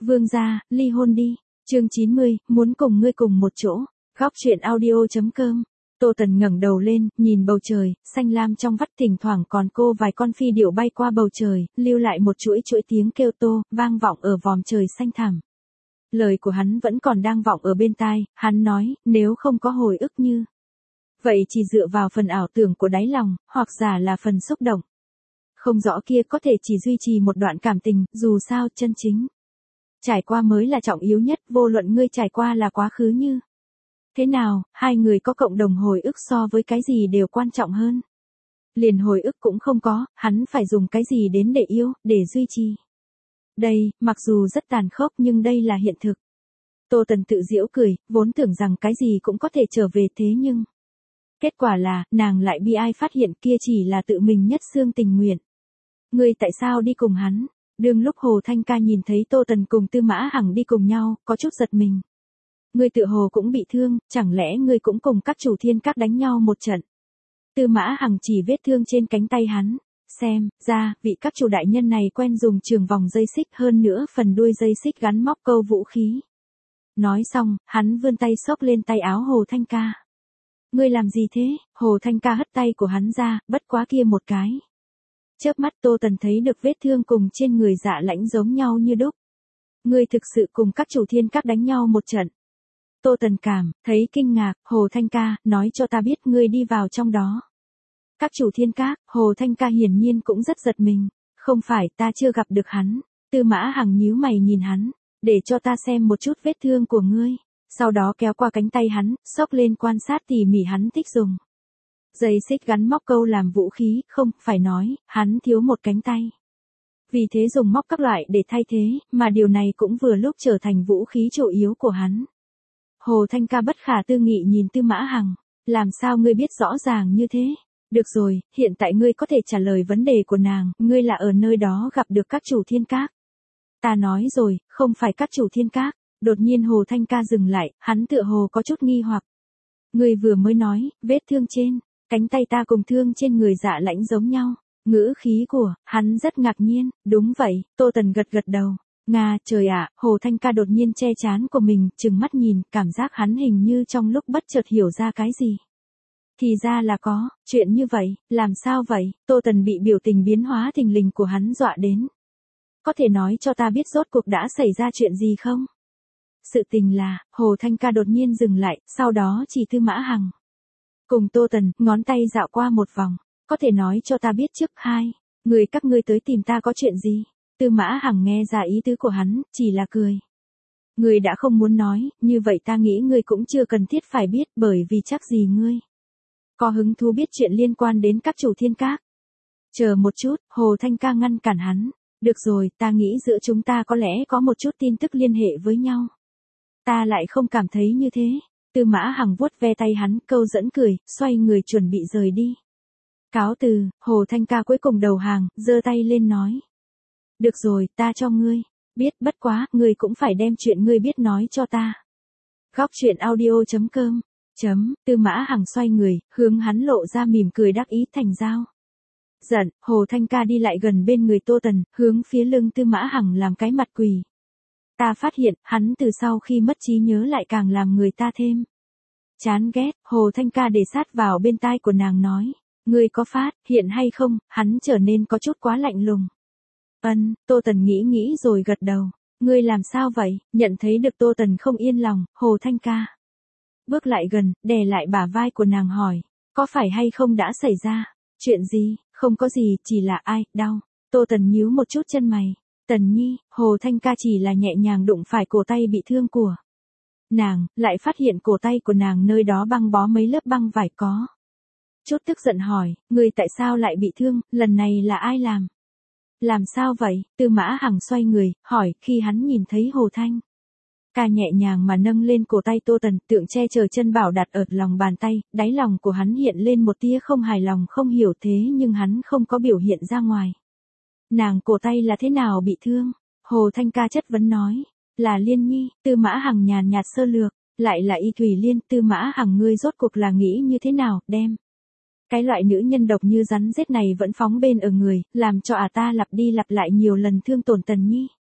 Vương gia, ly hôn đi. Chương 90, muốn cùng ngươi cùng một chỗ. Góc truyện audio.com. Tô Tần ngẩng đầu lên, nhìn bầu trời, xanh lam trong vắt, thỉnh thoảng còn cô vài con phi điểu bay qua bầu trời, lưu lại một chuỗi tiếng kêu tô, vang vọng ở vòm trời xanh thẳm. Lời của hắn vẫn còn đang vọng ở bên tai, hắn nói, nếu không có hồi ức như vậy chỉ dựa vào phần ảo tưởng của đáy lòng, hoặc giả là phần xúc động. Không rõ kia có thể chỉ duy trì một đoạn cảm tình, dù sao chân chính. Trải qua mới là trọng yếu nhất, vô luận ngươi trải qua là quá khứ như thế nào, hai người có cộng đồng hồi ức so với cái gì đều quan trọng hơn. Liền hồi ức cũng không có, hắn phải dùng cái gì đến để yêu, để duy trì. Đây, mặc dù rất tàn khốc nhưng đây là hiện thực. Tô Tần tự giễu cười, vốn tưởng rằng cái gì cũng có thể trở về thế nhưng kết quả là, nàng lại bi ai phát hiện kia chỉ là tự mình nhất xương tình nguyện. Ngươi tại sao đi cùng hắn? Đương lúc Hồ Thanh Ca nhìn thấy Tô Tần cùng Tư Mã Hằng đi cùng nhau, có chút giật mình. Ngươi tự hồ cũng bị thương, chẳng lẽ ngươi cũng cùng các chủ thiên các đánh nhau một trận? Tư Mã Hằng chỉ vết thương trên cánh tay hắn. Xem ra, vị các chủ đại nhân này quen dùng trường vòng dây xích, hơn nữa phần đuôi dây xích gắn móc câu vũ khí. Nói xong, hắn vươn tay xốc lên tay áo Hồ Thanh Ca. Ngươi làm gì thế? Hồ Thanh Ca hất tay của hắn ra, bất quá kia một cái. Chớp mắt Tô Tần thấy được vết thương cùng trên người Dạ Lãnh giống nhau như đúc. Ngươi thực sự cùng các chủ thiên các đánh nhau một trận. Tô Tần cảm, thấy kinh ngạc, Hồ Thanh Ca, nói cho ta biết ngươi đi vào trong đó. Các chủ thiên các, Hồ Thanh Ca hiển nhiên cũng rất giật mình. Không phải, ta chưa gặp được hắn. Tư Mã Hằng nhíu mày nhìn hắn, để cho ta xem một chút vết thương của ngươi. Sau đó kéo qua cánh tay hắn, xốc lên quan sát tỉ mỉ hắn thích dùng dây xích gắn móc câu làm vũ khí, không, phải nói, hắn thiếu một cánh tay. Vì thế dùng móc các loại để thay thế, mà điều này cũng vừa lúc trở thành vũ khí chủ yếu của hắn. Hồ Thanh Ca bất khả tư nghị nhìn Tư Mã Hằng, làm sao ngươi biết rõ ràng như thế? Được rồi, hiện tại ngươi có thể trả lời vấn đề của nàng, ngươi là ở nơi đó gặp được các chủ thiên các. Ta nói rồi, không phải các chủ thiên các. Đột nhiên Hồ Thanh Ca dừng lại, hắn tựa hồ có chút nghi hoặc. Ngươi vừa mới nói, vết thương trên cánh tay ta cùng thương trên người Dạ Lãnh giống nhau. Ngữ khí của hắn rất ngạc nhiên. Đúng vậy, Tô Tần gật gật đầu. Nga, trời ạ, Hồ Thanh Ca đột nhiên che trán của mình, trừng mắt nhìn, cảm giác hắn hình như trong lúc bất chợt hiểu ra cái gì. Thì ra là có, chuyện như vậy, làm sao vậy? Tô Tần bị biểu tình biến hóa thình lình của hắn dọa đến. Có thể nói cho ta biết rốt cuộc đã xảy ra chuyện gì không? Sự tình là, Hồ Thanh Ca đột nhiên dừng lại, sau đó chỉ Tư Mã Hằng. Cùng Tô Tần, ngón tay dạo qua một vòng. Có thể nói cho ta biết trước hai, người các ngươi tới tìm ta có chuyện gì? Tư Mã Hằng nghe ra ý tứ của hắn, chỉ là cười. Ngươi đã không muốn nói, như vậy ta nghĩ ngươi cũng chưa cần thiết phải biết, bởi vì chắc gì ngươi có hứng thú biết chuyện liên quan đến các chủ thiên các. Chờ một chút, Hồ Thanh Ca ngăn cản hắn. Được rồi, ta nghĩ giữa chúng ta có lẽ có một chút tin tức liên hệ với nhau. Ta lại không cảm thấy như thế. Tư Mã Hằng vuốt ve tay hắn, câu dẫn cười, xoay người chuẩn bị rời đi. Cáo từ, Hồ Thanh Ca cuối cùng đầu hàng, giơ tay lên nói. Được rồi, ta cho ngươi biết, bất quá, ngươi cũng phải đem chuyện ngươi biết nói cho ta. Góc truyện audio.com. Tư Mã Hằng xoay người, hướng hắn lộ ra mỉm cười đắc ý thành giao. Giận, Hồ Thanh Ca đi lại gần bên người Tô Tần, hướng phía lưng Tư Mã Hằng làm cái mặt quỳ. Ta phát hiện, hắn từ sau khi mất trí nhớ lại càng làm người ta thêm chán ghét. Hồ Thanh Ca để sát vào bên tai của nàng nói. Ngươi có phát hiện hay không, hắn trở nên có chút quá lạnh lùng. Tô Tần nghĩ rồi gật đầu. Ngươi làm sao vậy? Nhận thấy được Tô Tần không yên lòng, Hồ Thanh Ca bước lại gần, đè lại bả vai của nàng hỏi. Có phải hay không đã xảy ra chuyện gì? Không có gì, chỉ là ai, đau. Tô Tần nhíu một chút chân mày. Tần Nhi, Hồ Thanh Ca chỉ là nhẹ nhàng đụng phải cổ tay bị thương của nàng, lại phát hiện cổ tay của nàng nơi đó băng bó mấy lớp băng vải có chút tức giận hỏi, ngươi tại sao lại bị thương, lần này là ai làm? Làm sao vậy? Tư Mã Hằng xoay người, hỏi, khi hắn nhìn thấy Hồ Thanh Ca nhẹ nhàng mà nâng lên cổ tay Tô Tần, tượng che chở chân bảo đặt ở lòng bàn tay, đáy lòng của hắn hiện lên một tia không hài lòng không hiểu thế nhưng hắn không có biểu hiện ra ngoài. Nàng cổ tay là thế nào bị thương? Hồ Thanh Ca chất vấn nói. Là Liên Nhi. Tư Mã Hằng nhàn nhạt sơ lược. Lại là Y Thủy Liên. Tư Mã Hằng ngươi rốt cuộc là nghĩ như thế nào, đem cái loại nữ nhân độc như rắn rết này vẫn phóng bên ở người, làm cho ta lặp đi lặp lại nhiều lần thương tổn Tần Nhi.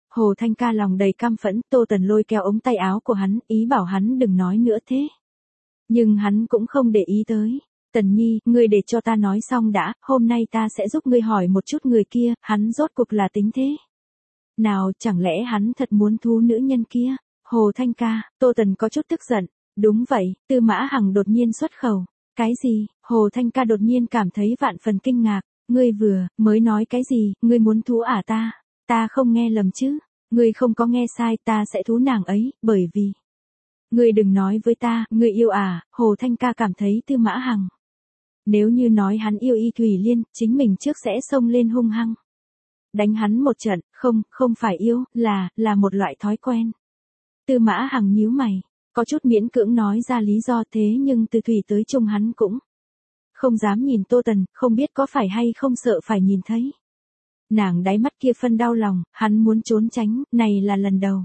Hồ Thanh Ca lòng đầy căm phẫn, Tô Tần lôi kéo ống tay áo của hắn, ý bảo hắn đừng nói nữa thế. Nhưng hắn cũng không để ý tới. Tần Nhi, ngươi để cho ta nói xong đã, hôm nay ta sẽ giúp ngươi hỏi một chút người kia, hắn rốt cuộc là tính thế. Nào, chẳng lẽ hắn thật muốn thú nữ nhân kia? Hồ Thanh Ca, Tô Tần có chút tức giận. Đúng vậy, Tư Mã Hằng đột nhiên xuất khẩu. Cái gì? Hồ Thanh Ca đột nhiên cảm thấy vạn phần kinh ngạc. Ngươi mới nói cái gì, ngươi muốn thú ta? Ta không nghe lầm chứ? Ngươi không có nghe sai, ta sẽ thú nàng ấy, bởi vì... Ngươi đừng nói với ta, ngươi yêu Hồ Thanh Ca cảm thấy Tư Mã Hằng. Nếu như nói hắn yêu Y Thủy Liên, chính mình trước sẽ xông lên hung hăng. Đánh hắn một trận, không phải yêu, là một loại thói quen. Tư Mã Hằng nhíu mày, có chút miễn cưỡng nói ra lý do thế nhưng từ thủy tới chung hắn cũng không dám nhìn Tô Tần, không biết có phải hay không sợ phải nhìn thấy. Nàng đáy mắt kia phân đau lòng, hắn muốn trốn tránh, này là lần đầu.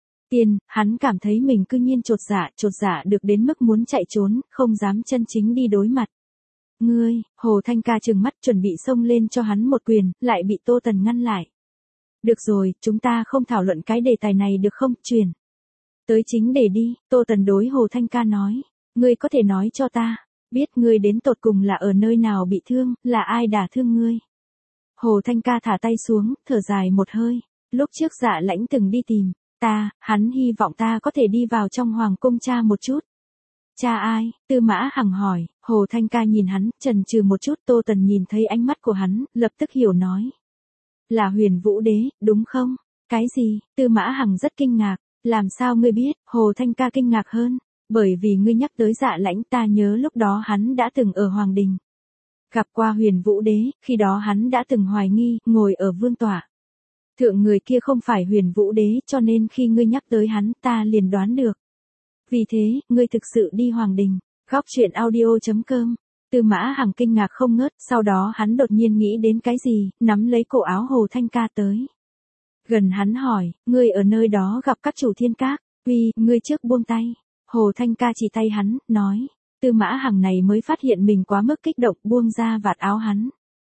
Hắn cảm thấy mình cư nhiên chột dạ được đến mức muốn chạy trốn, không dám chân chính đi đối mặt. Ngươi, Hồ Thanh Ca trừng mắt chuẩn bị xông lên cho hắn một quyền, lại bị Tô Tần ngăn lại. Được rồi, chúng ta không thảo luận cái đề tài này được không, chuyển. Tới chính đề đi, Tô Tần đối Hồ Thanh Ca nói. Ngươi có thể nói cho ta, biết ngươi đến tột cùng là ở nơi nào bị thương, là ai đả thương ngươi. Hồ Thanh Ca thả tay xuống, thở dài một hơi. Lúc trước Dạ Lãnh từng đi tìm hắn hy vọng ta có thể đi vào trong hoàng cung tra một chút. Cha ai? Tư Mã Hằng hỏi. Hồ Thanh Ca nhìn hắn, chần chừ một chút. Tô Tần nhìn thấy ánh mắt của hắn, lập tức hiểu nói. Là Huyền Vũ Đế, đúng không? Cái gì? Tư Mã Hằng rất kinh ngạc. Làm sao ngươi biết? Hồ Thanh Ca kinh ngạc hơn. Bởi vì ngươi nhắc tới Dạ Lãnh, ta nhớ lúc đó hắn đã từng ở Hoàng Đình. Gặp qua Huyền Vũ Đế, khi đó hắn đã từng hoài nghi, ngồi ở vương tọa. Thượng người kia không phải Huyền Vũ Đế, cho nên khi ngươi nhắc tới hắn, ta liền đoán được. Vì thế, ngươi thực sự đi Hoàng Đình. Góc truyện audio.com. Tư Mã Hằng kinh ngạc không ngớt, sau đó hắn đột nhiên nghĩ đến cái gì, nắm lấy cổ áo Hồ Thanh Ca tới. Gần hắn hỏi, ngươi ở nơi đó gặp các chủ thiên các, ngươi trước buông tay. Hồ Thanh Ca chỉ tay hắn, nói. Tư Mã Hằng này mới phát hiện mình quá mức kích động, buông ra vạt áo hắn.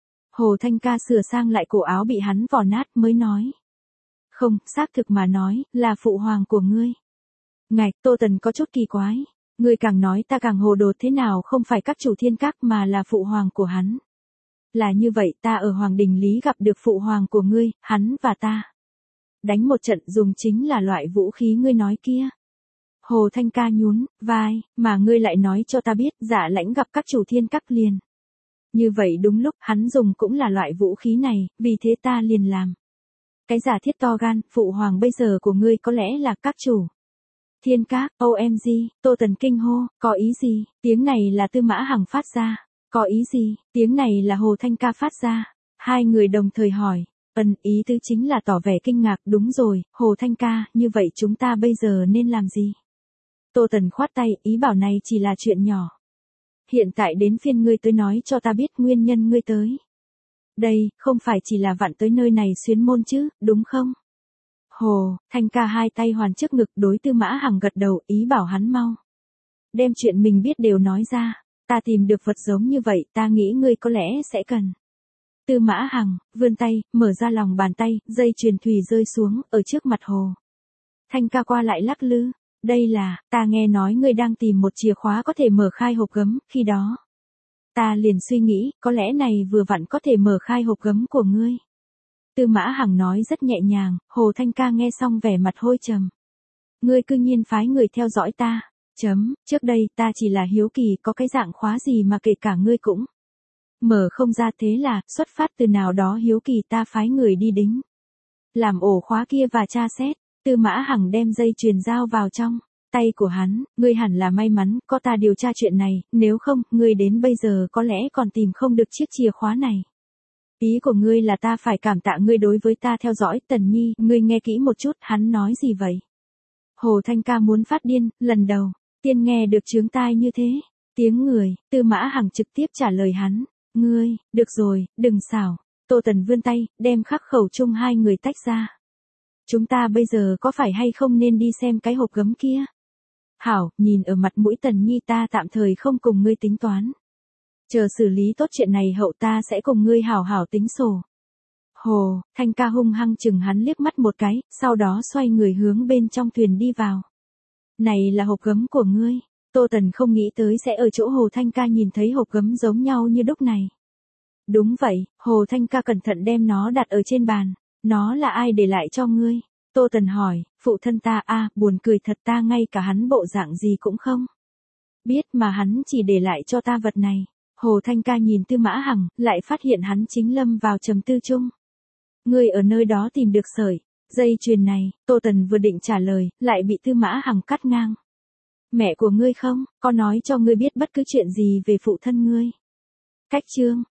Hồ Thanh Ca sửa sang lại cổ áo bị hắn vò nát mới nói. Không, xác thực mà nói, là phụ hoàng của ngươi. Ngạch, Tô Tần có chút kỳ quái. Ngươi càng nói ta càng hồ đồ, thế nào không phải các chủ thiên các mà là phụ hoàng của hắn. Là như vậy, ta ở Hoàng Đình Lý gặp được phụ hoàng của ngươi, hắn và ta. Đánh một trận dùng chính là loại vũ khí ngươi nói kia. Hồ Thanh Ca nhún vai, mà ngươi lại nói cho ta biết Dạ Lãnh gặp các chủ thiên các liền. Như vậy đúng lúc hắn dùng cũng là loại vũ khí này, vì thế ta liền làm. Cái giả thiết to gan, phụ hoàng bây giờ của ngươi có lẽ là các chủ thiên các, OMG, Tô Tần kinh hô, có ý gì? Tiếng này là Tư Mã Hằng phát ra. Có ý gì? Tiếng này là Hồ Thanh Ca phát ra. Hai người đồng thời hỏi. Ý tứ chính là tỏ vẻ kinh ngạc, đúng rồi, Hồ Thanh Ca, như vậy chúng ta bây giờ nên làm gì? Tô Tần khoát tay, ý bảo này chỉ là chuyện nhỏ. Hiện tại đến phiên ngươi tới nói cho ta biết nguyên nhân ngươi tới. Đây, không phải chỉ là vặn tới nơi này xuyến môn chứ, đúng không? Hồ Thanh Ca hai tay hoàn trước ngực đối Tư Mã Hằng gật đầu, ý bảo hắn mau đem chuyện mình biết đều nói ra. Ta tìm được vật giống như vậy, ta nghĩ ngươi có lẽ sẽ cần. Tư Mã Hằng vươn tay, mở ra lòng bàn tay, dây chuyền thủy rơi xuống, ở trước mặt Hồ Thanh Ca qua lại lắc lư. Đây là, ta nghe nói ngươi đang tìm một chìa khóa có thể mở khai hộp gấm, khi đó. Ta liền suy nghĩ, có lẽ này vừa vặn có thể mở khai hộp gấm của ngươi. Tư Mã Hằng nói rất nhẹ nhàng, Hồ Thanh Ca nghe xong vẻ mặt hôi trầm. Ngươi cư nhiên phái người theo dõi ta. Trước đây ta chỉ là hiếu kỳ có cái dạng khóa gì mà kể cả ngươi cũng mở không ra, thế là, xuất phát từ nào đó hiếu kỳ ta phái người đi đính làm ổ khóa kia và tra xét. Tư Mã Hằng đem dây chuyền dao vào trong tay của hắn, ngươi hẳn là may mắn, có ta điều tra chuyện này, nếu không, ngươi đến bây giờ có lẽ còn tìm không được chiếc chìa khóa này. Ý của ngươi là ta phải cảm tạ ngươi đối với ta theo dõi. Tần Nhi, ngươi nghe kỹ một chút, hắn nói gì vậy? Hồ Thanh Ca muốn phát điên, lần đầu tiên nghe được chướng tai như thế. Tiếng người, Tư Mã Hằng trực tiếp trả lời hắn. Ngươi, được rồi, đừng xảo. Tô Tần vươn tay, đem khắc khẩu chung hai người tách ra. Chúng ta bây giờ có phải hay không nên đi xem cái hộp gấm kia? Hảo, nhìn ở mặt mũi Tần Nhi ta tạm thời không cùng ngươi tính toán. Chờ xử lý tốt chuyện này hậu ta sẽ cùng ngươi hảo hảo tính sổ. Hồ Thanh Ca hung hăng chừng hắn liếc mắt một cái, sau đó xoay người hướng bên trong thuyền đi vào. Này là hộp gấm của ngươi. Tô Tần không nghĩ tới sẽ ở chỗ Hồ Thanh Ca nhìn thấy hộp gấm giống nhau như đúc này. Đúng vậy, Hồ Thanh Ca cẩn thận đem nó đặt ở trên bàn. Nó là ai để lại cho ngươi? Tô Tần hỏi, phụ thân ta buồn cười thật, ta ngay cả hắn bộ dạng gì cũng không biết mà hắn chỉ để lại cho ta vật này. Hồ Thanh Ca nhìn Tư Mã Hằng, lại phát hiện hắn chính lâm vào trầm tư chung. Ngươi ở nơi đó tìm được sợi dây chuyền này, Tô Tần vừa định trả lời, lại bị Tư Mã Hằng cắt ngang. Mẹ của ngươi không, có nói cho ngươi biết bất cứ chuyện gì về phụ thân ngươi. Cách chương